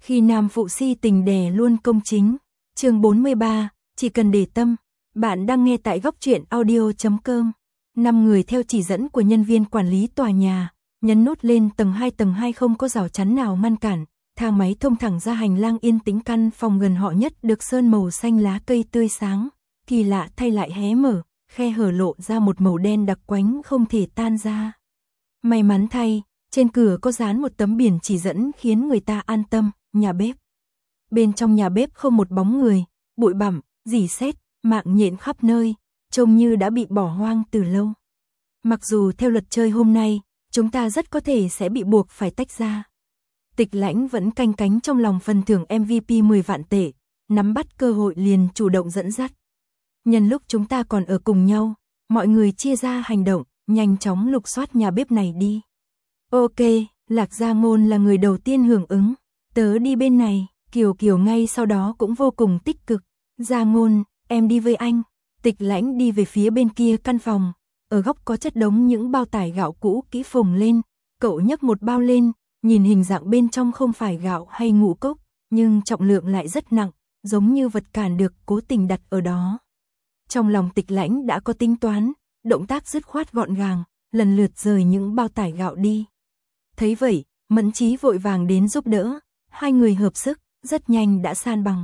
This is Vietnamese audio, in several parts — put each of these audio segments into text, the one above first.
Khi nam phụ si tình đè luôn công chính. Chương 43, chỉ cần để tâm. Bạn đang nghe tại góc truyện audio.com. 5 người theo chỉ dẫn của nhân viên quản lý tòa nhà, nhấn nút lên tầng 2 không có rào chắn nào ngăn cản. Thang máy thông thẳng ra hành lang yên tĩnh, căn phòng gần họ nhất được sơn màu xanh lá cây tươi sáng, kỳ lạ thay lại hé mở, khe hở lộ ra một màu đen đặc quánh không thể tan ra. May mắn thay, trên cửa có dán một tấm biển chỉ dẫn khiến người ta an tâm, nhà bếp. Bên trong nhà bếp không một bóng người, bụi bặm, rỉ sét, mạng nhện khắp nơi, trông như đã bị bỏ hoang từ lâu. Mặc dù theo luật chơi hôm nay, chúng ta rất có thể sẽ bị buộc phải tách ra. Tịch Lãnh vẫn canh cánh trong lòng phần thưởng MVP 10 vạn tệ, nắm bắt cơ hội liền chủ động dẫn dắt. Nhân lúc chúng ta còn ở cùng nhau, mọi người chia ra hành động, nhanh chóng lục soát nhà bếp này đi. Ok, Lạc Gia Ngôn là người đầu tiên hưởng ứng. Tớ đi bên này, Kiều Kiều ngay sau đó cũng vô cùng tích cực. Gia Ngôn, em đi với anh. Tịch Lãnh đi về phía bên kia căn phòng. Ở góc có chất đống những bao tải gạo cũ kỹ phồng lên. Cậu nhấc một bao lên, nhìn hình dạng bên trong không phải gạo hay ngũ cốc, nhưng trọng lượng lại rất nặng, giống như vật cản được cố tình đặt ở đó. Trong lòng Tịch Lãnh đã có tính toán, động tác dứt khoát gọn gàng, lần lượt rời những bao tải gạo đi. Thấy vậy, Mẫn Chí vội vàng đến giúp đỡ, hai người hợp sức, rất nhanh đã san bằng.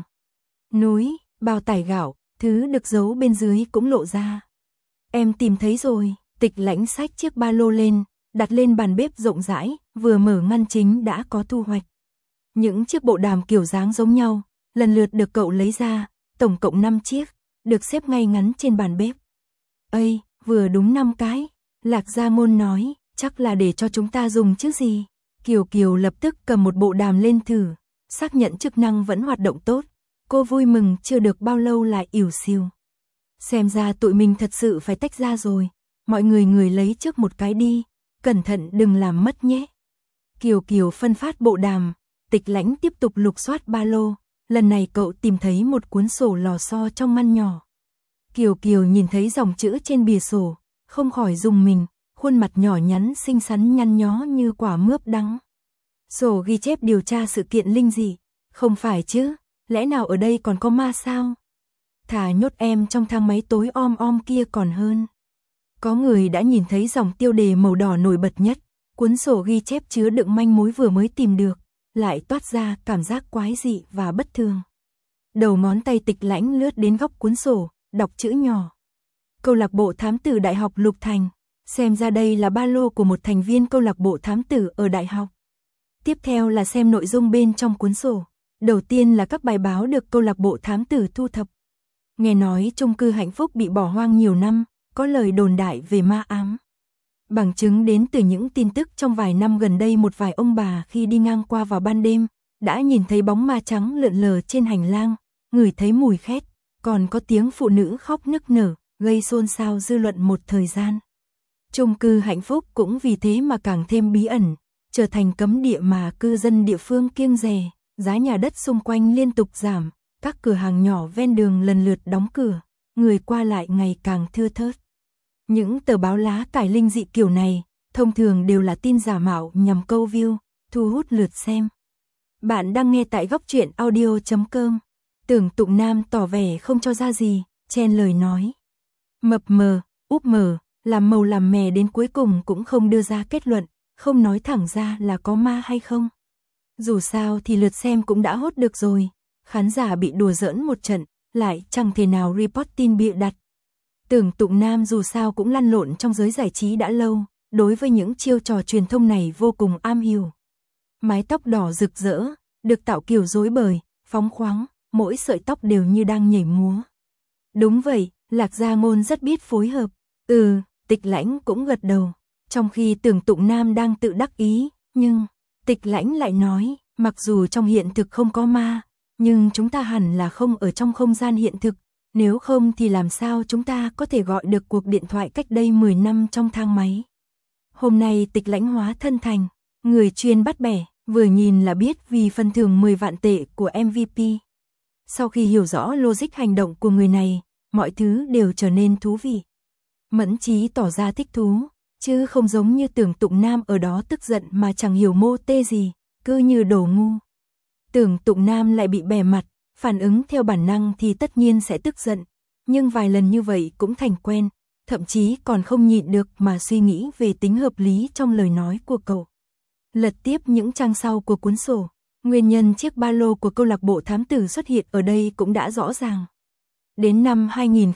Núi, bao tải gạo, thứ được giấu bên dưới cũng lộ ra. Em tìm thấy rồi. Tịch Lãnh xách chiếc ba lô lên, đặt lên bàn bếp rộng rãi, vừa mở ngăn chính đã có thu hoạch. Những chiếc bộ đàm kiểu dáng giống nhau, lần lượt được cậu lấy ra, tổng cộng 5 chiếc, được xếp ngay ngắn trên bàn bếp. Ây, vừa đúng 5 cái, Lạc Gia Ngôn nói, chắc là để cho chúng ta dùng chứ gì. Kiều Kiều lập tức cầm một bộ đàm lên thử, xác nhận chức năng vẫn hoạt động tốt. Cô vui mừng chưa được bao lâu lại ỉu xìu. Xem ra tụi mình thật sự phải tách ra rồi, mọi người lấy trước một cái đi, cẩn thận đừng làm mất nhé. Kiều Kiều phân phát bộ đàm, Tịch Lãnh tiếp tục lục soát ba lô, lần này cậu tìm thấy một cuốn sổ lò xo trong ngăn nhỏ. Kiều Kiều nhìn thấy dòng chữ trên bìa sổ, không khỏi rùng mình, khuôn mặt nhỏ nhắn xinh xắn nhăn nhó như quả mướp đắng. Sổ ghi chép điều tra sự kiện linh dị, không phải chứ, lẽ nào ở đây còn có ma sao? Thà nhốt em trong thang máy tối om kia còn hơn. Có người đã nhìn thấy dòng tiêu đề màu đỏ nổi bật nhất, cuốn sổ ghi chép chứa đựng manh mối vừa mới tìm được, lại toát ra cảm giác quái dị và bất thường. Đầu ngón tay Tịch Lãnh lướt đến góc cuốn sổ, đọc chữ nhỏ. Câu lạc bộ thám tử Đại học Lục Thành, xem ra đây là ba lô của một thành viên câu lạc bộ thám tử ở đại học. Tiếp theo là xem nội dung bên trong cuốn sổ. Đầu tiên là các bài báo được câu lạc bộ thám tử thu thập. Nghe nói chung cư Hạnh Phúc bị bỏ hoang nhiều năm, có lời đồn đại về ma ám. Bằng chứng đến từ những tin tức trong vài năm gần đây, một vài ông bà khi đi ngang qua vào ban đêm, đã nhìn thấy bóng ma trắng lượn lờ trên hành lang, ngửi thấy mùi khét, còn có tiếng phụ nữ khóc nức nở, gây xôn xao dư luận một thời gian. Chung cư Hạnh Phúc cũng vì thế mà càng thêm bí ẩn, trở thành cấm địa mà cư dân địa phương kiêng dè, giá nhà đất xung quanh liên tục giảm, các cửa hàng nhỏ ven đường lần lượt đóng cửa, người qua lại ngày càng thưa thớt. Những tờ báo lá cải linh dị kiểu này, thông thường đều là tin giả mạo nhằm câu view, thu hút lượt xem. Bạn đang nghe tại góc truyện audio.com. Tưởng Tụng Nam tỏ vẻ không cho ra gì, chen lời nói. Mập mờ, úp mờ, làm màu làm mè đến cuối cùng cũng không đưa ra kết luận, không nói thẳng ra là có ma hay không. Dù sao thì lượt xem cũng đã hốt được rồi, khán giả bị đùa giỡn một trận, lại chẳng thể nào report tin bịa đặt. Tưởng Tụng Nam dù sao cũng lăn lộn trong giới giải trí đã lâu, đối với những chiêu trò truyền thông này vô cùng am hiểu. Mái tóc đỏ rực rỡ, được tạo kiểu rối bời, phóng khoáng, mỗi sợi tóc đều như đang nhảy múa. Đúng vậy, Lạc Gia Ngôn rất biết phối hợp. Tịch Lãnh cũng gật đầu. Trong khi Tưởng Tụng Nam đang tự đắc ý, nhưng Tịch Lãnh lại nói, mặc dù trong hiện thực không có ma, nhưng chúng ta hẳn là không ở trong không gian hiện thực, nếu không thì làm sao chúng ta có thể gọi được cuộc điện thoại cách đây 10 năm trong thang máy. Hôm nay Tịch Lãnh hóa thân thành người chuyên bắt bẻ, vừa nhìn là biết vì phần thưởng 10 vạn tệ của MVP. Sau khi hiểu rõ logic hành động của người này, mọi thứ đều trở nên thú vị. Mẫn Chí tỏ ra thích thú, chứ không giống như Tưởng Tụng Nam ở đó tức giận mà chẳng hiểu mô tê gì, cứ như đồ ngu. Tưởng Tụng Nam lại bị bẻ mặt, phản ứng theo bản năng thì tất nhiên sẽ tức giận, nhưng vài lần như vậy cũng thành quen, thậm chí còn không nhịn được mà suy nghĩ về tính hợp lý trong lời nói của cậu. Lật tiếp những trang sau của cuốn sổ, nguyên nhân chiếc ba lô của câu lạc bộ thám tử xuất hiện ở đây cũng đã rõ ràng. Đến năm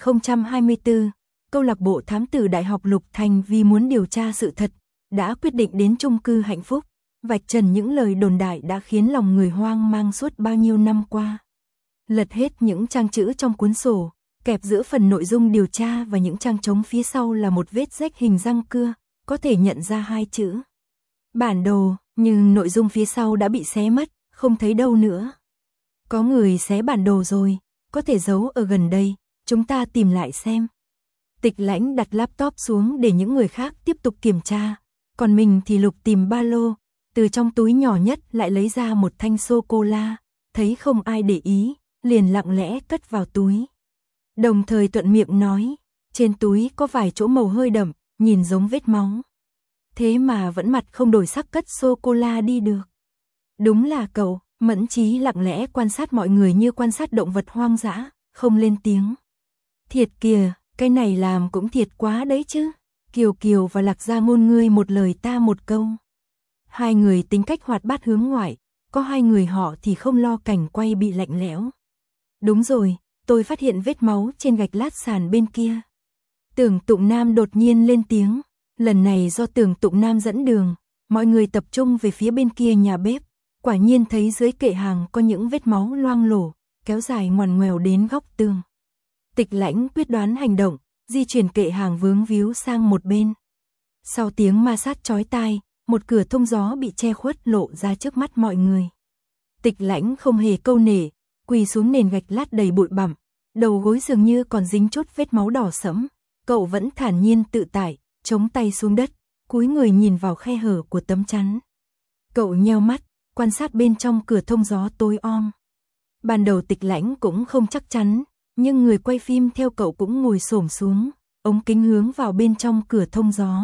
2024, câu lạc bộ thám tử Đại học Lục Thành vì muốn điều tra sự thật, đã quyết định đến chung cư Hạnh Phúc, vạch trần những lời đồn đại đã khiến lòng người hoang mang suốt bao nhiêu năm qua. Lật hết những trang chữ trong cuốn sổ, kẹp giữa phần nội dung điều tra và những trang trống phía sau là một vết rách hình răng cưa, có thể nhận ra hai chữ bản đồ, nhưng nội dung phía sau đã bị xé mất, không thấy đâu nữa. Có người xé bản đồ rồi, có thể giấu ở gần đây, chúng ta tìm lại xem. Tịch Lãnh đặt laptop xuống để những người khác tiếp tục kiểm tra, còn mình thì lục tìm ba lô, từ trong túi nhỏ nhất lại lấy ra một thanh sô-cô-la, thấy không ai để ý, liền lặng lẽ cất vào túi. Đồng thời thuận miệng nói, trên túi có vài chỗ màu hơi đậm, nhìn giống vết máu. Thế mà vẫn mặt không đổi sắc cất sô-cô-la đi được. Đúng là cậu, Mẫn Chí lặng lẽ quan sát mọi người như quan sát động vật hoang dã, không lên tiếng. Thiệt kìa, cái này làm cũng thiệt quá đấy chứ. Kiều Kiều và Lạc Gia Ngôn ngươi một lời ta một câu. Hai người tính cách hoạt bát hướng ngoại, có hai người họ thì không lo cảnh quay bị lạnh lẽo. Đúng rồi, tôi phát hiện vết máu trên gạch lát sàn bên kia. Tưởng Tụng Nam đột nhiên lên tiếng, lần này do Tưởng Tụng Nam dẫn đường, mọi người tập trung về phía bên kia nhà bếp, quả nhiên thấy dưới kệ hàng có những vết máu loang lổ, kéo dài ngoằn ngoèo đến góc tường. Tịch Lãnh quyết đoán hành động, di chuyển kệ hàng vướng víu sang một bên. Sau tiếng ma sát chói tai, một cửa thông gió bị che khuất lộ ra trước mắt mọi người. Tịch Lãnh không hề câu nể, quỳ xuống nền gạch lát đầy bụi bặm, đầu gối dường như còn dính chút vết máu đỏ sẫm, cậu vẫn thản nhiên tự tại, chống tay xuống đất, cúi người nhìn vào khe hở của tấm chắn. Cậu nheo mắt, quan sát bên trong cửa thông gió tối om. Ban đầu Tịch Lãnh cũng không chắc chắn, nhưng người quay phim theo cậu cũng ngồi xổm xuống, ống kính hướng vào bên trong cửa thông gió.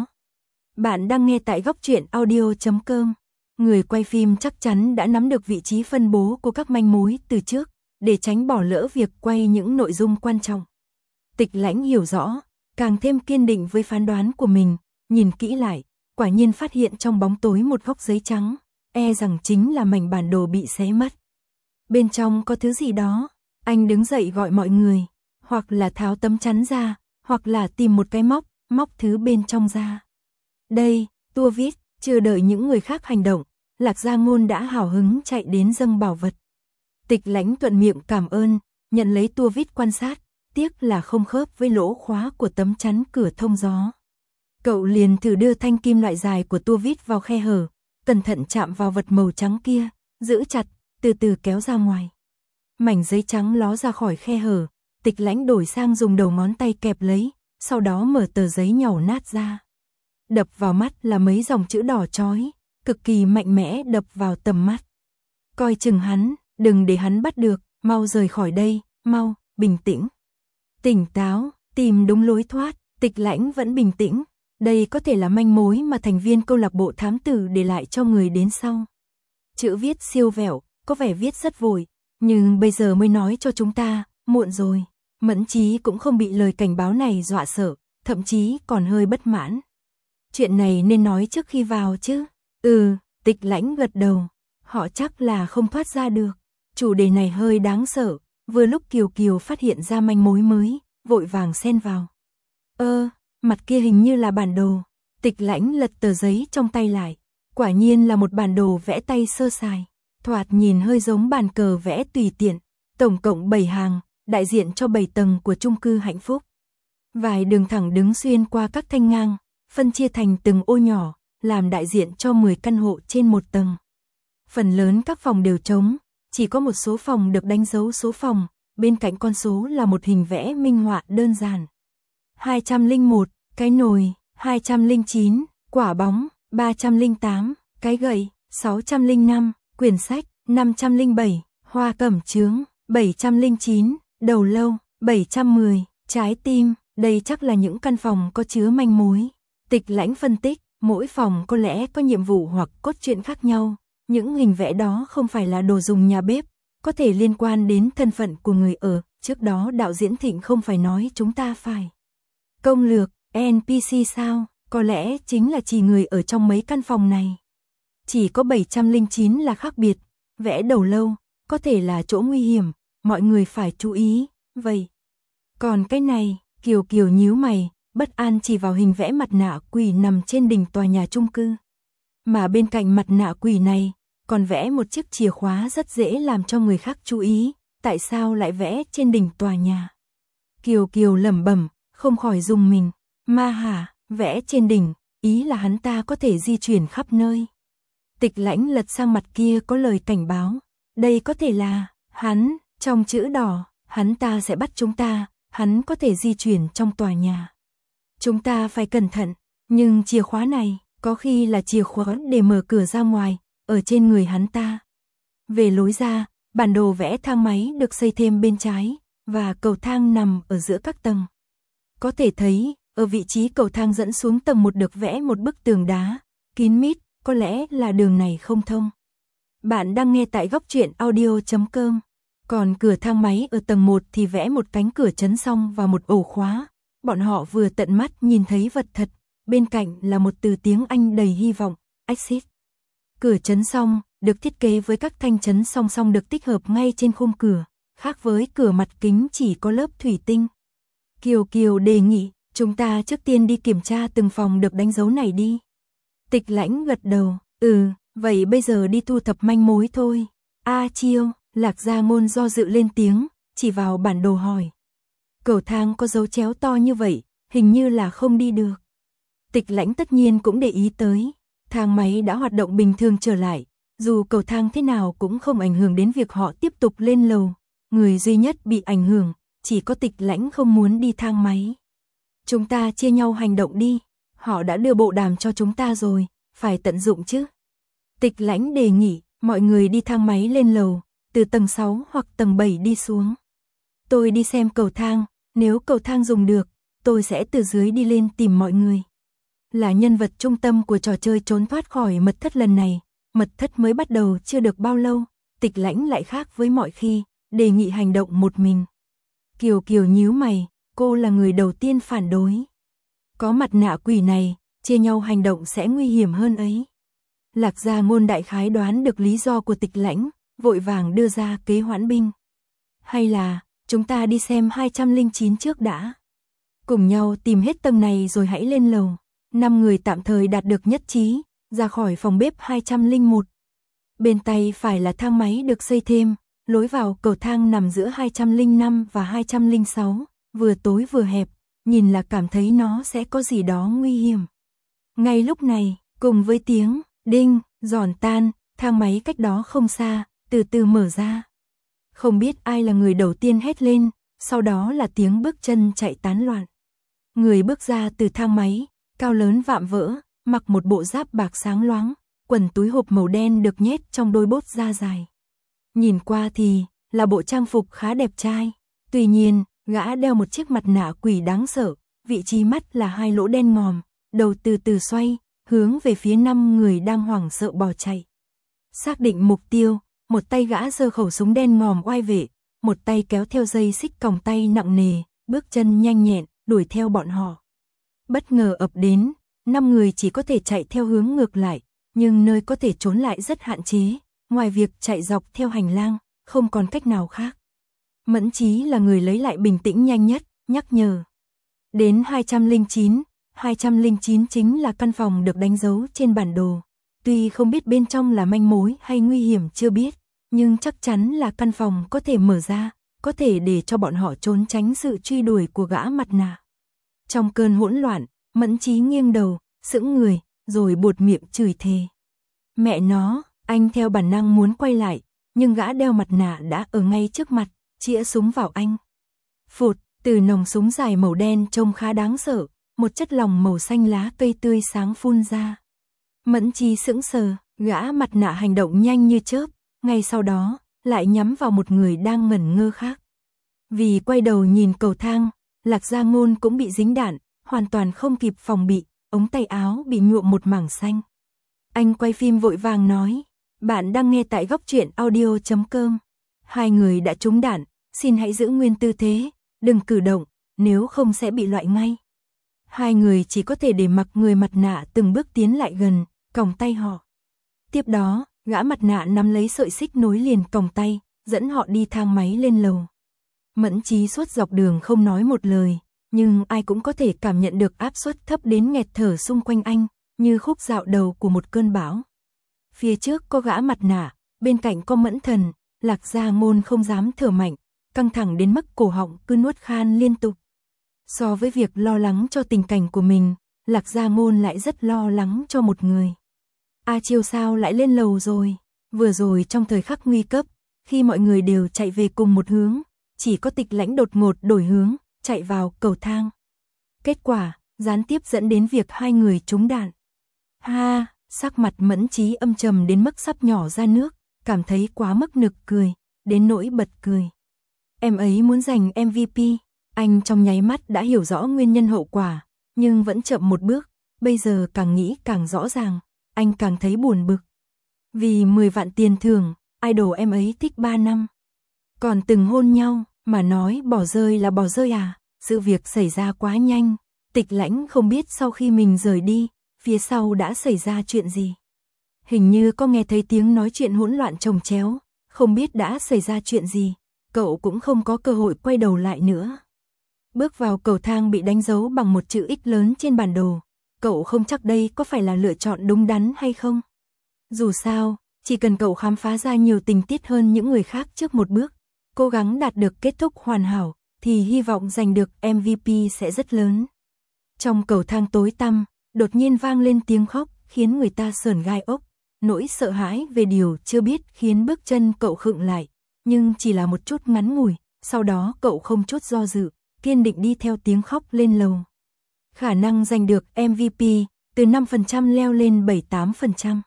Bạn đang nghe tại góc truyện audio.com. Người quay phim chắc chắn đã nắm được vị trí phân bố của các manh mối từ trước, để tránh bỏ lỡ việc quay những nội dung quan trọng. Tịch Lãnh hiểu rõ, càng thêm kiên định với phán đoán của mình, nhìn kỹ lại, quả nhiên phát hiện trong bóng tối một góc giấy trắng, e rằng chính là mảnh bản đồ bị xé mất. Bên trong có thứ gì đó, anh đứng dậy gọi mọi người, hoặc là tháo tấm chắn ra, hoặc là tìm một cái móc thứ bên trong ra. Đây, tua vít, chưa đợi những người khác hành động, Lạc Gia Ngôn đã hào hứng chạy đến dâng bảo vật. Tịch Lãnh thuận miệng cảm ơn, nhận lấy tua vít quan sát, tiếc là không khớp với lỗ khóa của tấm chắn cửa thông gió. Cậu liền thử đưa thanh kim loại dài của tua vít vào khe hở, cẩn thận chạm vào vật màu trắng kia, giữ chặt, từ từ kéo ra ngoài. Mảnh giấy trắng ló ra khỏi khe hở, Tịch Lãnh đổi sang dùng đầu ngón tay kẹp lấy, sau đó mở tờ giấy nhàu nát ra. Đập vào mắt là mấy dòng chữ đỏ chói, cực kỳ mạnh mẽ đập vào tầm mắt. Coi chừng hắn, đừng để hắn bắt được, mau rời khỏi đây, mau, bình tĩnh. Tỉnh táo, tìm đúng lối thoát, Tịch Lãnh vẫn bình tĩnh, đây có thể là manh mối mà thành viên câu lạc bộ thám tử để lại cho người đến sau. Chữ viết siêu vẹo, có vẻ viết rất vội, nhưng bây giờ mới nói cho chúng ta, muộn rồi. Mẫn Chí cũng không bị lời cảnh báo này dọa sợ, thậm chí còn hơi bất mãn. Chuyện này nên nói trước khi vào chứ. Tịch Lãnh gật đầu, họ chắc là không thoát ra được. Chủ đề này hơi đáng sợ, vừa lúc Kiều Kiều phát hiện ra manh mối mới, vội vàng xen vào. Mặt kia hình như là bản đồ. Tịch Lãnh lật tờ giấy trong tay lại, quả nhiên là một bản đồ vẽ tay sơ sài, thoạt nhìn hơi giống bàn cờ vẽ tùy tiện, tổng cộng 7 hàng, đại diện cho 7 tầng của chung cư Hạnh Phúc. Vài đường thẳng đứng xuyên qua các thanh ngang, phân chia thành từng ô nhỏ, làm đại diện cho 10 căn hộ trên một tầng. Phần lớn các phòng đều trống, chỉ có một số phòng được đánh dấu số phòng, bên cạnh con số là một hình vẽ minh họa đơn giản. 201, cái nồi, 209, quả bóng, 308, cái gậy, 605, quyển sách, 507, hoa cẩm chướng, 709, đầu lâu, 710, trái tim, đây chắc là những căn phòng có chứa manh mối. Tịch Lãnh phân tích, mỗi phòng có lẽ có nhiệm vụ hoặc cốt truyện khác nhau, Những hình vẽ đó không phải là đồ dùng nhà bếp, có thể liên quan đến thân phận của người ở. Trước đó đạo diễn Thịnh không phải nói chúng ta phải công lược NPC sao? Có lẽ chính là chỉ người ở trong mấy căn phòng này. Chỉ có 709 là khác biệt, vẽ đầu lâu, có thể là chỗ nguy hiểm, mọi người phải chú ý, vậy. Còn cái này, Kiều Kiều nhíu mày, bất an chỉ vào hình vẽ mặt nạ quỷ nằm trên đỉnh tòa nhà chung cư. Mà bên cạnh mặt nạ quỷ này, còn vẽ một chiếc chìa khóa rất dễ làm cho người khác chú ý, tại sao lại vẽ trên đỉnh tòa nhà? Kiều Kiều lẩm bẩm, không khỏi rùng mình, ma hả, vẽ trên đỉnh, ý là hắn ta có thể di chuyển khắp nơi. Tịch Lãnh lật sang mặt kia có lời cảnh báo, đây có thể là, hắn, trong chữ đỏ, hắn ta sẽ bắt chúng ta, hắn có thể di chuyển trong tòa nhà. Chúng ta phải cẩn thận, nhưng chìa khóa này, có khi là chìa khóa để mở cửa ra ngoài, ở trên người hắn ta. Về lối ra, bản đồ vẽ thang máy được xây thêm bên trái, và cầu thang nằm ở giữa các tầng. Có thể thấy, ở vị trí cầu thang dẫn xuống tầng 1 được vẽ một bức tường đá, kín mít, có lẽ là đường này không thông. Bạn đang nghe tại góc truyện audio.com. Còn cửa thang máy ở tầng 1 thì vẽ một cánh cửa chấn song và một ổ khóa. Bọn họ vừa tận mắt nhìn thấy vật thật, bên cạnh là một từ tiếng Anh đầy hy vọng, exit. Cửa chấn song được thiết kế với các thanh chấn song song được tích hợp ngay trên khung cửa, khác với cửa mặt kính chỉ có lớp thủy tinh. Kiều Kiều đề nghị, chúng ta trước tiên đi kiểm tra từng phòng được đánh dấu này đi. Tịch Lãnh gật đầu, vậy bây giờ đi thu thập manh mối thôi. Chiêu, Lạc Gia Ngôn do dự lên tiếng, chỉ vào bản đồ hỏi. Cầu thang có dấu chéo to như vậy, hình như là không đi được. Tịch Lãnh tất nhiên cũng để ý tới, thang máy đã hoạt động bình thường trở lại, dù cầu thang thế nào cũng không ảnh hưởng đến việc họ tiếp tục lên lầu. Người duy nhất bị ảnh hưởng, chỉ có Tịch Lãnh không muốn đi thang máy. Chúng ta chia nhau hành động đi, họ đã đưa bộ đàm cho chúng ta rồi, phải tận dụng chứ. Tịch Lãnh đề nghị, mọi người đi thang máy lên lầu, từ tầng 6 hoặc tầng 7 đi xuống. Tôi đi xem cầu thang, nếu cầu thang dùng được, tôi sẽ từ dưới đi lên tìm mọi người. Là nhân vật trung tâm của trò chơi trốn thoát khỏi mật thất lần này, mật thất mới bắt đầu chưa được bao lâu, Tịch Lãnh lại khác với mọi khi, đề nghị hành động một mình. Kiều Kiều nhíu mày, cô là người đầu tiên phản đối. Có mặt nạ quỷ này, chia nhau hành động sẽ nguy hiểm hơn ấy. Lạc Gia Ngôn đại khái đoán được lý do của Tịch Lãnh, vội vàng đưa ra kế hoãn binh. Hay là, chúng ta đi xem 209 trước đã. Cùng nhau tìm hết tầng này rồi hãy lên lầu. 5 người tạm thời đạt được nhất trí, ra khỏi phòng bếp 201. Bên tay phải là thang máy được xây thêm, lối vào cầu thang nằm giữa 205 và 206, vừa tối vừa hẹp, nhìn là cảm thấy nó sẽ có gì đó nguy hiểm. Ngay lúc này, cùng với tiếng đinh, giòn tan, thang máy cách đó không xa, từ từ mở ra. Không biết ai là người đầu tiên hét lên, sau đó là tiếng bước chân chạy tán loạn. Người bước ra từ thang máy, cao lớn vạm vỡ, mặc một bộ giáp bạc sáng loáng, quần túi hộp màu đen được nhét trong đôi bốt da dài. Nhìn qua thì là bộ trang phục khá đẹp trai, tuy nhiên, gã đeo một chiếc mặt nạ quỷ đáng sợ, vị trí mắt là 2 lỗ đen ngòm, đầu từ từ xoay, hướng về phía 5 người đang hoảng sợ bỏ chạy. Xác định mục tiêu, một tay gã giơ khẩu súng đen ngòm oai vệ, một tay kéo theo dây xích còng tay nặng nề, bước chân nhanh nhẹn, đuổi theo bọn họ. Bất ngờ ập đến, 5 người chỉ có thể chạy theo hướng ngược lại, nhưng nơi có thể trốn lại rất hạn chế, ngoài việc chạy dọc theo hành lang, không còn cách nào khác. Mẫn Chí là người lấy lại bình tĩnh nhanh nhất, nhắc nhở. Đến 209 chính là căn phòng được đánh dấu trên bản đồ. Tuy không biết bên trong là manh mối hay nguy hiểm chưa biết, nhưng chắc chắn là căn phòng có thể mở ra, có thể để cho bọn họ trốn tránh sự truy đuổi của gã mặt nạ. Trong cơn hỗn loạn, Mẫn Chí nghiêng đầu, sững người, rồi buột miệng chửi thề. Mẹ nó, anh theo bản năng muốn quay lại, nhưng gã đeo mặt nạ đã ở ngay trước mặt, chĩa súng vào anh. Phụt, từ nòng súng dài màu đen trông khá đáng sợ, một chất lỏng màu xanh lá cây tươi sáng phun ra. Mẫn Chí sững sờ, gã mặt nạ hành động nhanh như chớp, ngay sau đó, lại nhắm vào một người đang ngẩn ngơ khác. Vì quay đầu nhìn cầu thang, Lạc Gia Ngôn cũng bị dính đạn, hoàn toàn không kịp phòng bị, ống tay áo bị nhuộm một mảng xanh. Anh quay phim vội vàng nói, Bạn đang nghe tại góc truyện audio.com. Hai người đã trúng đạn, xin hãy giữ nguyên tư thế, đừng cử động, nếu không sẽ bị loại ngay. Hai người chỉ có thể để mặc người mặt nạ từng bước tiến lại gần, còng tay họ. Tiếp đó, gã mặt nạ nắm lấy sợi xích nối liền còng tay, dẫn họ đi thang máy lên lầu. Mẫn Chí suốt dọc đường không nói một lời, nhưng ai cũng có thể cảm nhận được áp suất thấp đến nghẹt thở xung quanh anh, như khúc dạo đầu của một cơn bão. Phía trước có gã mặt nạ, bên cạnh có Mẫn Thần, Lạc Gia Ngôn không dám thở mạnh, căng thẳng đến mức cổ họng cứ nuốt khan liên tục. So với việc lo lắng cho tình cảnh của mình, Lạc Gia Ngôn lại rất lo lắng cho một người. A Chiêu sao lại lên lầu rồi? Vừa rồi trong thời khắc nguy cấp, khi mọi người đều chạy về cùng một hướng, chỉ có Tịch Lãnh đột ngột đổi hướng, chạy vào cầu thang. Kết quả, gián tiếp dẫn đến việc hai người trúng đạn. Ha, sắc mặt Mẫn Chí âm trầm đến mức sắp nhỏ ra nước, cảm thấy quá mức nực cười, đến nỗi bật cười. Em ấy muốn giành MVP, anh trong nháy mắt đã hiểu rõ nguyên nhân hậu quả, nhưng vẫn chậm một bước, bây giờ càng nghĩ càng rõ ràng, anh càng thấy buồn bực. Vì 10 vạn tiền thưởng, idol em ấy thích 3 năm. Còn từng hôn nhau, mà nói bỏ rơi là bỏ rơi à, sự việc xảy ra quá nhanh, Tịch Lãnh không biết sau khi mình rời đi, phía sau đã xảy ra chuyện gì. Hình như có nghe thấy tiếng nói chuyện hỗn loạn chồng chéo, không biết đã xảy ra chuyện gì, cậu cũng không có cơ hội quay đầu lại nữa. Bước vào cầu thang bị đánh dấu bằng một chữ X lớn trên bản đồ, cậu không chắc đây có phải là lựa chọn đúng đắn hay không. Dù sao, chỉ cần cậu khám phá ra nhiều tình tiết hơn những người khác trước một bước, cố gắng đạt được kết thúc hoàn hảo, thì hy vọng giành được MVP sẽ rất lớn. Trong cầu thang tối tăm, đột nhiên vang lên tiếng khóc, khiến người ta sởn gai ốc. Nỗi sợ hãi về điều chưa biết khiến bước chân cậu khựng lại, nhưng chỉ là một chút ngắn ngủi, sau đó cậu không chút do dự, kiên định đi theo tiếng khóc lên lầu. Khả năng giành được MVP, từ 5% leo lên 7-8%.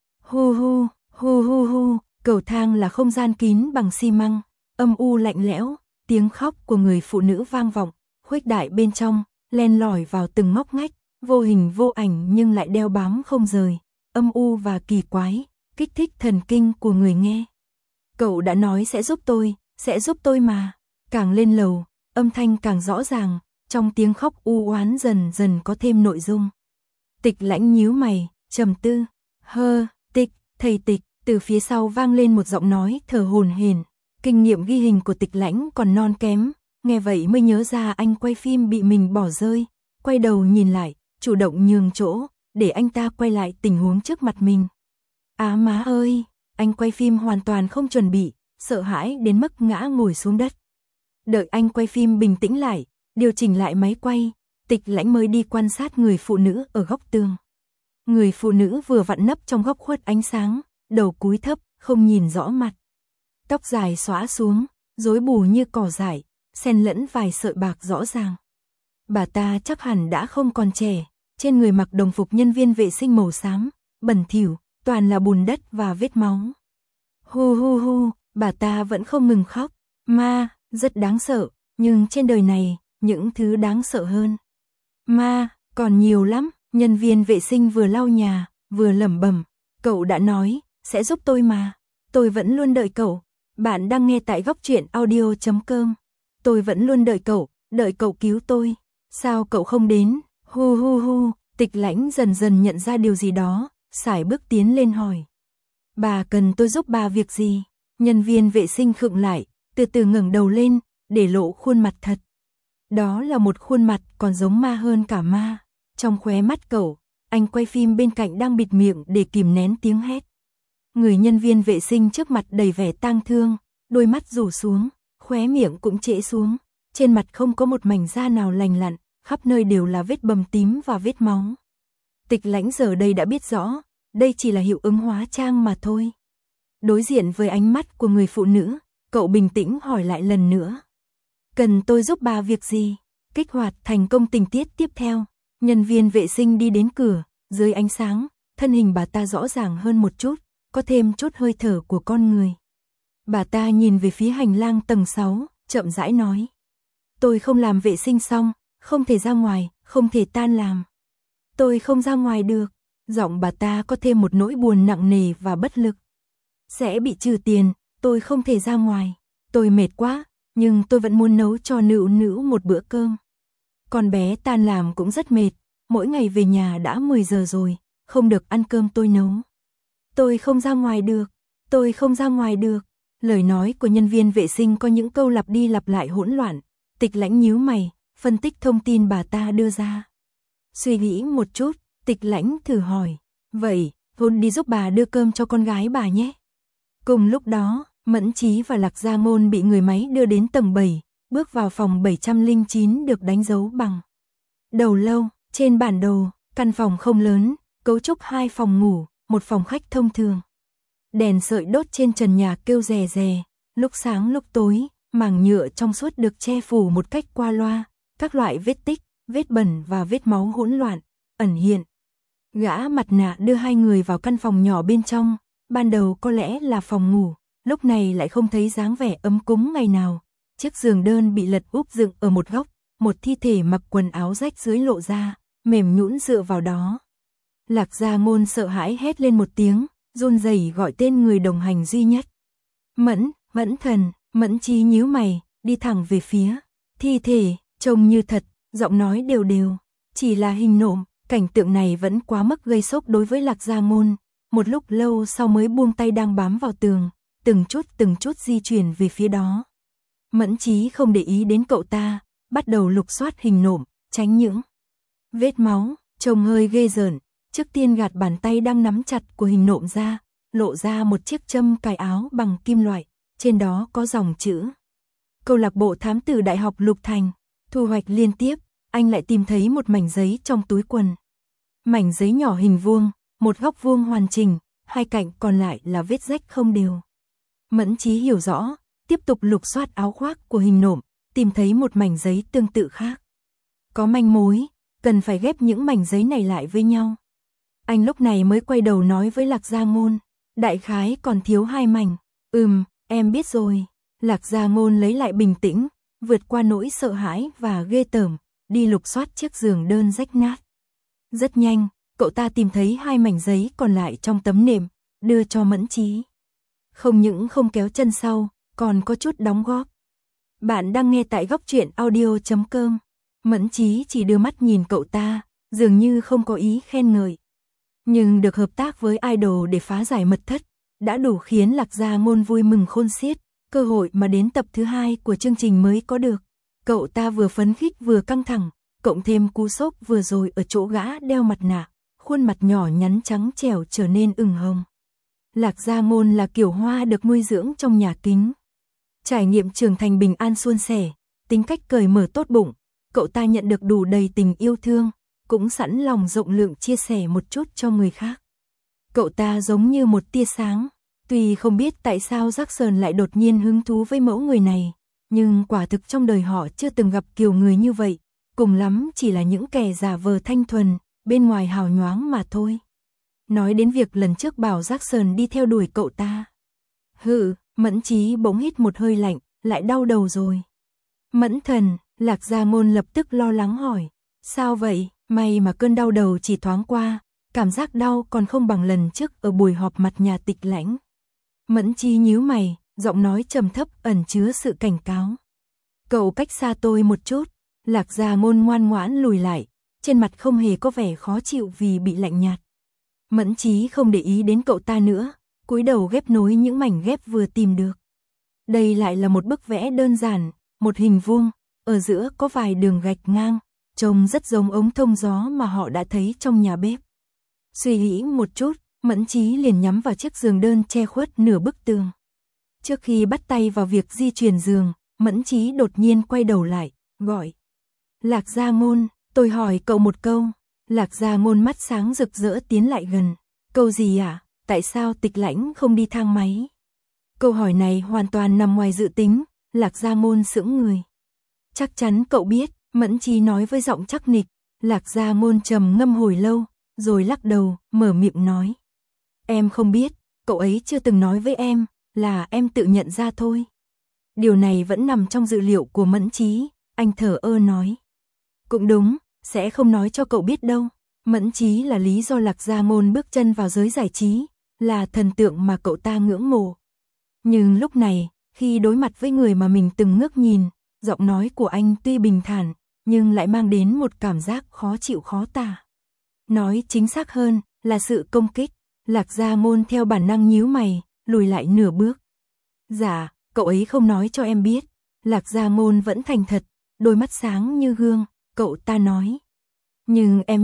Hu hu, hu hu hu, cầu thang là không gian kín bằng xi măng, âm u lạnh lẽo, tiếng khóc của người phụ nữ vang vọng, khuếch đại bên trong, len lỏi vào từng ngóc ngách, vô hình vô ảnh nhưng lại đeo bám không rời, âm u và kỳ quái, kích thích thần kinh của người nghe. Cậu đã nói sẽ giúp tôi mà. Càng lên lầu, âm thanh càng rõ ràng, trong tiếng khóc u oán dần dần có thêm nội dung. Tịch Lãnh nhíu mày, trầm tư. Tịch, thầy Tịch, từ phía sau vang lên một giọng nói thở hổn hển. Kinh nghiệm ghi hình của Tịch Lãnh còn non kém, nghe vậy mới nhớ ra anh quay phim bị mình bỏ rơi, quay đầu nhìn lại, chủ động nhường chỗ, để anh ta quay lại tình huống trước mặt mình. Á má ơi, anh quay phim hoàn toàn không chuẩn bị, sợ hãi đến mức ngã ngồi xuống đất. Đợi anh quay phim bình tĩnh lại, điều chỉnh lại máy quay, Tịch Lãnh mới đi quan sát người phụ nữ ở góc tường. Người phụ nữ vừa vặn nấp trong góc khuất ánh sáng, đầu cúi thấp, không nhìn rõ mặt. Tóc dài xõa xuống, rối bù như cỏ dại, xen lẫn vài sợi bạc rõ ràng. Bà ta chắc hẳn đã không còn trẻ, trên người mặc đồng phục nhân viên vệ sinh màu xám, bẩn thỉu, toàn là bùn đất và vết máu. Hu hu hu, bà ta vẫn không ngừng khóc. Ma, rất đáng sợ, nhưng trên đời này, những thứ đáng sợ hơn. Ma, còn nhiều lắm, nhân viên vệ sinh vừa lau nhà, vừa lẩm bẩm, cậu đã nói, sẽ giúp tôi mà. Tôi vẫn luôn đợi cậu. Bạn đang nghe tại góc truyện audio.com. Tôi vẫn luôn đợi cậu cứu tôi. Sao cậu không đến? Hu hu hu, Tịch Lãnh dần dần nhận ra điều gì đó, sải bước tiến lên hỏi. Bà cần tôi giúp bà việc gì? Nhân viên vệ sinh khựng lại, từ từ ngẩng đầu lên, để lộ khuôn mặt thật. Đó là một khuôn mặt còn giống ma hơn cả ma. Trong khóe mắt cậu, anh quay phim bên cạnh đang bịt miệng để kìm nén tiếng hét. Người nhân viên vệ sinh trước mặt đầy vẻ tang thương, đôi mắt rủ xuống, khóe miệng cũng trễ xuống, trên mặt không có một mảnh da nào lành lặn, khắp nơi đều là vết bầm tím và vết máu. Tịch Lãnh giờ đây đã biết rõ, đây chỉ là hiệu ứng hóa trang mà thôi. Đối diện với ánh mắt của người phụ nữ, cậu bình tĩnh hỏi lại lần nữa. Cần tôi giúp bà việc gì? Kích hoạt thành công tình tiết tiếp theo, nhân viên vệ sinh đi đến cửa, dưới ánh sáng, thân hình bà ta rõ ràng hơn một chút, có thêm chút hơi thở của con người. Bà ta nhìn về phía hành lang tầng 6, chậm rãi nói. Tôi không làm vệ sinh xong, không thể ra ngoài, không thể tan làm. Tôi không ra ngoài được. Giọng bà ta có thêm một nỗi buồn nặng nề và bất lực. Sẽ bị trừ tiền, tôi không thể ra ngoài. Tôi mệt quá, nhưng tôi vẫn muốn nấu cho Nữu Nữu một bữa cơm. Con bé tan làm cũng rất mệt, mỗi ngày về nhà đã 10 giờ rồi, không được ăn cơm tôi nấu. Tôi không ra ngoài được, tôi không ra ngoài được. Lời nói của nhân viên vệ sinh có những câu lặp đi lặp lại hỗn loạn. Tịch Lãnh nhíu mày, phân tích thông tin bà ta đưa ra. Suy nghĩ một chút, Tịch Lãnh thử hỏi, vậy, Vốn đi giúp bà đưa cơm cho con gái bà nhé. Cùng lúc đó, Mẫn Chí và Lạc Gia Ngôn bị người máy đưa đến tầng 7, bước vào phòng 709 được đánh dấu bằng đầu lâu. Trên bản đồ, căn phòng không lớn, cấu trúc 2 phòng ngủ, một phòng khách thông thường. Đèn sợi đốt trên trần nhà kêu rè rè, lúc sáng lúc tối, màng nhựa trong suốt được che phủ một cách qua loa, các loại vết tích, vết bẩn và vết máu hỗn loạn, ẩn hiện. Gã mặt nạ đưa hai người vào căn phòng nhỏ bên trong, ban đầu có lẽ là phòng ngủ, lúc này lại không thấy dáng vẻ ấm cúng ngày nào. Chiếc giường đơn bị lật úp dựng ở một góc, một thi thể mặc quần áo rách dưới lộ ra, mềm nhũn dựa vào đó. Lạc Gia Ngôn sợ hãi hét lên một tiếng, run rẩy gọi tên người đồng hành duy nhất. Mẫn Thần. Mẫn Chí nhíu mày, đi thẳng về phía thi thể, trông như thật, giọng nói đều đều, chỉ là hình nộm. Cảnh tượng này vẫn quá mức gây sốc đối với Lạc Gia Ngôn, một lúc lâu sau mới buông tay đang bám vào tường, từng chút di chuyển về phía đó. Mẫn Chí không để ý đến cậu ta, bắt đầu lục soát hình nộm, tránh những vết máu, trông hơi ghê rợn. Trước tiên gạt bàn tay đang nắm chặt của hình nộm ra, lộ ra một chiếc châm cài áo bằng kim loại, trên đó có dòng chữ Câu lạc bộ thám tử Đại học Lục Thành. Thu hoạch liên tiếp, anh lại tìm thấy một mảnh giấy trong túi quần. Mảnh giấy nhỏ hình vuông, một góc vuông hoàn chỉnh, hai cạnh còn lại là vết rách không đều. Mẫn Chí hiểu rõ, tiếp tục lục soát áo khoác của hình nộm, tìm thấy một mảnh giấy tương tự khác. Có manh mối, cần phải ghép những mảnh giấy này lại với nhau. Anh lúc này mới quay đầu nói với Lạc Gia Ngôn, đại khái còn thiếu 2 mảnh. Em biết rồi. Lạc Gia Ngôn lấy lại bình tĩnh, vượt qua nỗi sợ hãi và ghê tởm, đi lục soát chiếc giường đơn rách nát. Rất nhanh, cậu ta tìm thấy 2 mảnh giấy còn lại trong tấm nệm, đưa cho Mẫn Chí. Không những không kéo chân sau, còn có chút đóng góp. Bạn đang nghe tại Góc Truyện Audio.com. Mẫn Chí chỉ đưa mắt nhìn cậu ta, dường như không có ý khen ngợi. Nhưng được hợp tác với idol để phá giải mật thất, đã đủ khiến Lạc Gia Ngôn vui mừng khôn xiết, cơ hội mà đến tập thứ 2 của chương trình mới có được. Cậu ta vừa phấn khích vừa căng thẳng, cộng thêm cú sốc vừa rồi ở chỗ gã đeo mặt nạ, khuôn mặt nhỏ nhắn trắng trẻo trở nên ửng hồng. Lạc Gia Ngôn là kiểu hoa được nuôi dưỡng trong nhà kính. Trải nghiệm trưởng thành bình an suôn sẻ, tính cách cởi mở tốt bụng, cậu ta nhận được đủ đầy tình yêu thương, cũng sẵn lòng rộng lượng chia sẻ một chút cho người khác. Cậu ta giống như một tia sáng, tuy không biết tại sao Jackson lại đột nhiên hứng thú với mẫu người này, nhưng quả thực trong đời họ chưa từng gặp kiểu người như vậy, cùng lắm chỉ là những kẻ giả vờ thanh thuần, bên ngoài hào nhoáng mà thôi. Nói đến việc lần trước bảo Jackson đi theo đuổi cậu ta. Mẫn Chí bỗng hít một hơi lạnh, lại đau đầu rồi. Mẫn Thần. Lạc Gia Ngôn lập tức lo lắng hỏi, sao vậy? May mà cơn đau đầu chỉ thoáng qua, cảm giác đau còn không bằng lần trước ở buổi họp mặt nhà Tịch Lãnh. Mẫn Chí nhíu mày, giọng nói trầm thấp ẩn chứa sự cảnh cáo. Cậu cách xa tôi một chút. Lạc Gia Ngôn ngoan ngoãn lùi lại, trên mặt không hề có vẻ khó chịu vì bị lạnh nhạt. Mẫn Chí không để ý đến cậu ta nữa, cúi đầu ghép nối những mảnh ghép vừa tìm được. Đây lại là một bức vẽ đơn giản, một hình vuông, ở giữa có vài đường gạch ngang, trông rất giống ống thông gió mà họ đã thấy trong nhà bếp. Suy nghĩ một chút, Mẫn Chí liền nhắm vào chiếc giường đơn che khuất nửa bức tường. Trước khi bắt tay vào việc di chuyển giường, Mẫn Chí đột nhiên quay đầu lại, gọi. Lạc Gia Ngôn, tôi hỏi cậu một câu. Lạc Gia Ngôn mắt sáng rực rỡ tiến lại gần. Câu gì ạ? Tại sao Tịch Lãnh không đi thang máy? Câu hỏi này hoàn toàn nằm ngoài dự tính, Lạc Gia Ngôn sững người. Chắc chắn cậu biết, Mẫn Chí nói với giọng chắc nịch. Lạc Gia Ngôn trầm ngâm hồi lâu, rồi lắc đầu, mở miệng nói. Em không biết, cậu ấy chưa từng nói với em, là em tự nhận ra thôi. Điều này vẫn nằm trong dự liệu của Mẫn Chí, anh thở ơ nói. Cũng đúng, sẽ không nói cho cậu biết đâu. Mẫn Chí là lý do Lạc Gia Ngôn bước chân vào giới giải trí, là thần tượng mà cậu ta ngưỡng mộ. Nhưng lúc này, khi đối mặt với người mà mình từng ngước nhìn, giọng nói của anh tuy bình thản, nhưng lại mang đến một cảm giác khó chịu khó tả. Nói chính xác hơn, là sự công kích. Lạc Gia Ngôn theo bản năng nhíu mày, lùi lại nửa bước. Dạ, cậu ấy không nói cho em biết. Lạc Gia Ngôn vẫn thành thật, đôi mắt sáng như gương, cậu ta nói. Nhưng em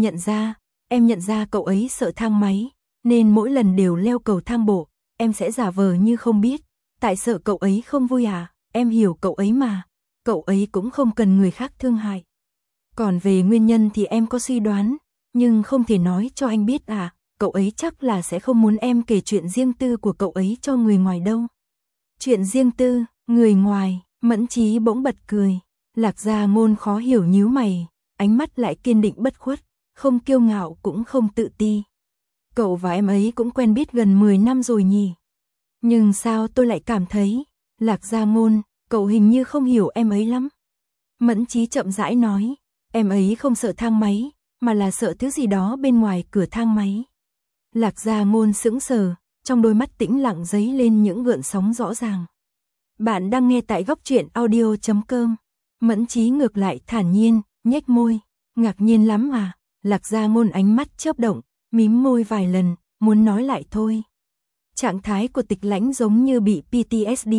nhận ra cậu ấy sợ thang máy, nên mỗi lần đều leo cầu thang bộ, em sẽ giả vờ như không biết. Tại sợ cậu ấy không vui à, em hiểu cậu ấy mà, cậu ấy cũng không cần người khác thương hại. Còn về nguyên nhân thì em có suy đoán, nhưng không thể nói cho anh biết à, cậu ấy chắc là sẽ không muốn em kể chuyện riêng tư của cậu ấy cho người ngoài đâu. Chuyện riêng tư, người ngoài, Mẫn Chí bỗng bật cười. Lạc Gia Ngôn khó hiểu nhíu mày, ánh mắt lại kiên định bất khuất, không kiêu ngạo cũng không tự ti. Cậu và em ấy cũng quen biết gần 10 năm rồi nhỉ? Nhưng sao tôi lại cảm thấy, Lạc Gia Ngôn, cậu hình như không hiểu em ấy lắm. Mẫn Chí chậm rãi nói, em ấy không sợ thang máy, mà là sợ thứ gì đó bên ngoài cửa thang máy. Lạc Gia Ngôn sững sờ, trong đôi mắt tĩnh lặng dấy lên những gợn sóng rõ ràng. Bạn đang nghe tại góc truyện audio.com. Mẫn Chí ngược lại thản nhiên, nhếch môi, ngạc nhiên lắm à? Lạc Gia Ngôn ánh mắt chớp động, mím môi vài lần, muốn nói lại thôi. Trạng thái của Tịch Lãnh giống như bị PTSD.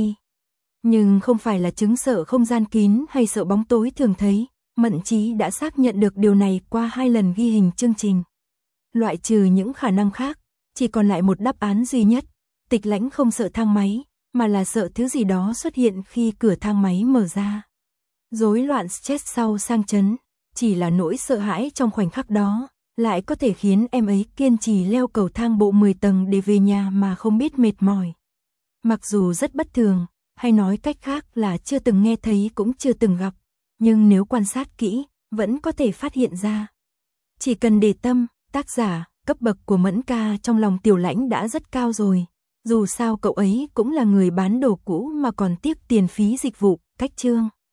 Nhưng không phải là chứng sợ không gian kín hay sợ bóng tối thường thấy, Mẫn Chí đã xác nhận được điều này qua 2 lần ghi hình chương trình. Loại trừ những khả năng khác, chỉ còn lại một đáp án duy nhất, Tịch Lãnh không sợ thang máy, mà là sợ thứ gì đó xuất hiện khi cửa thang máy mở ra. Rối loạn stress sau sang chấn, chỉ là nỗi sợ hãi trong khoảnh khắc đó, lại có thể khiến em ấy kiên trì leo cầu thang bộ 10 tầng để về nhà mà không biết mệt mỏi. Mặc dù rất bất thường, hay nói cách khác là chưa từng nghe thấy cũng chưa từng gặp, nhưng nếu quan sát kỹ, vẫn có thể phát hiện ra. Chỉ cần để tâm, tác giả, cấp bậc của Mẫn ca trong lòng Tiểu Lãnh đã rất cao rồi. Dù sao cậu ấy cũng là người bán đồ cũ mà còn tiếc tiền phí dịch vụ, cách chương.